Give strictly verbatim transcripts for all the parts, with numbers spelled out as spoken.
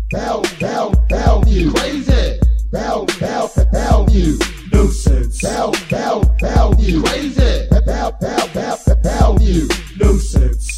Val, Val, value. Crazy. Val, Val, value. Nuisance. Val, Val, value. Crazy. Val, Val, Val, value. Nuisance.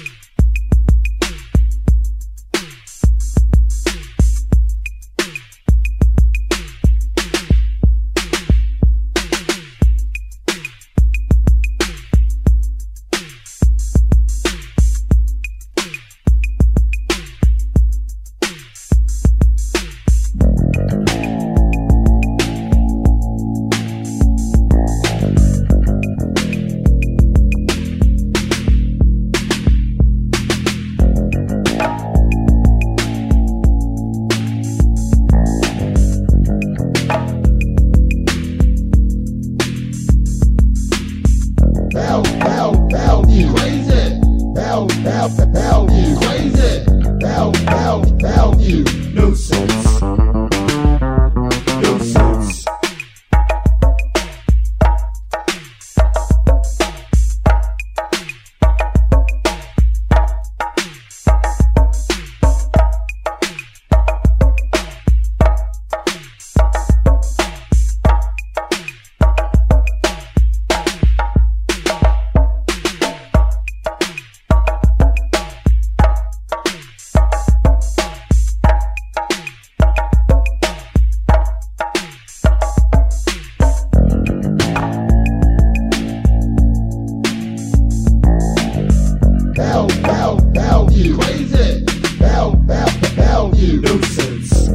Val, Val, value. Crazy. Val, Val, value. Crazy. Val, Val, value. Nuisance. Nuisance. Val, Val, value. Crazy. Val, Val, value. Nuisance.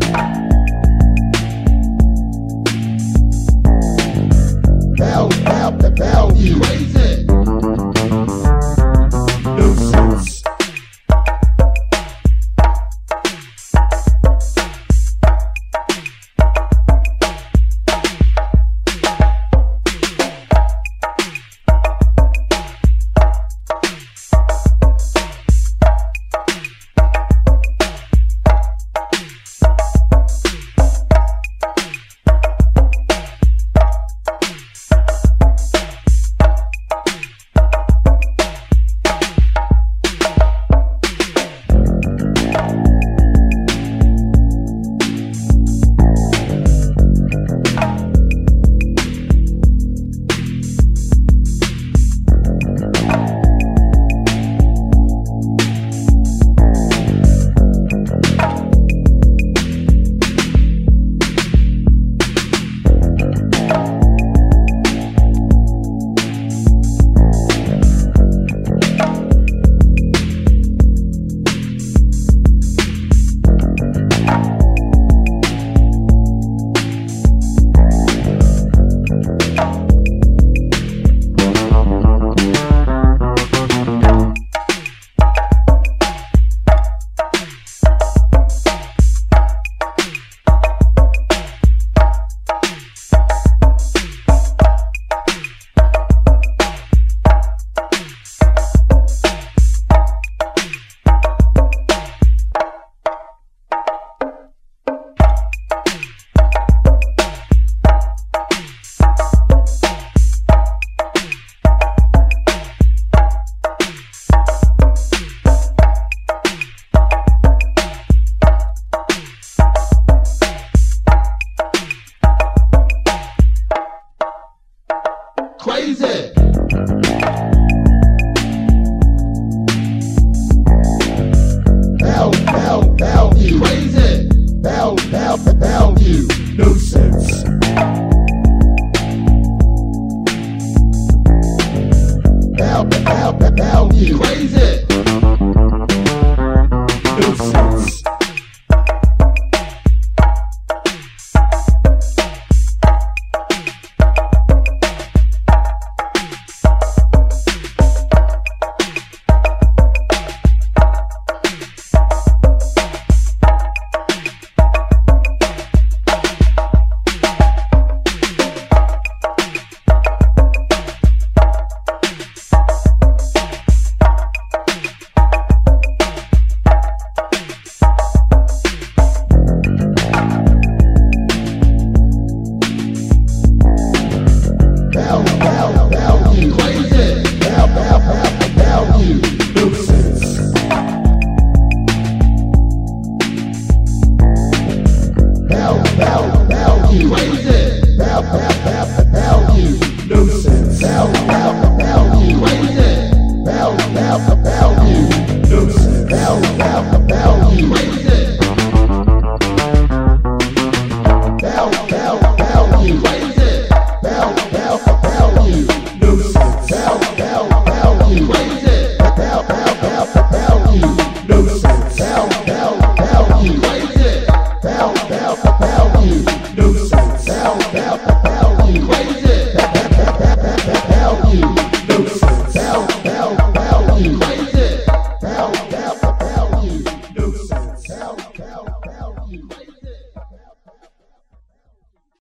Val, Val, value. Crazy. Nuisance. Crazy. Val, Val, value. Crazy. Val, Val, value. Nuisance. Val, Val, value. Crazy. Nuisance. Bellevue. Bellevue. Bellevue. Bellevue.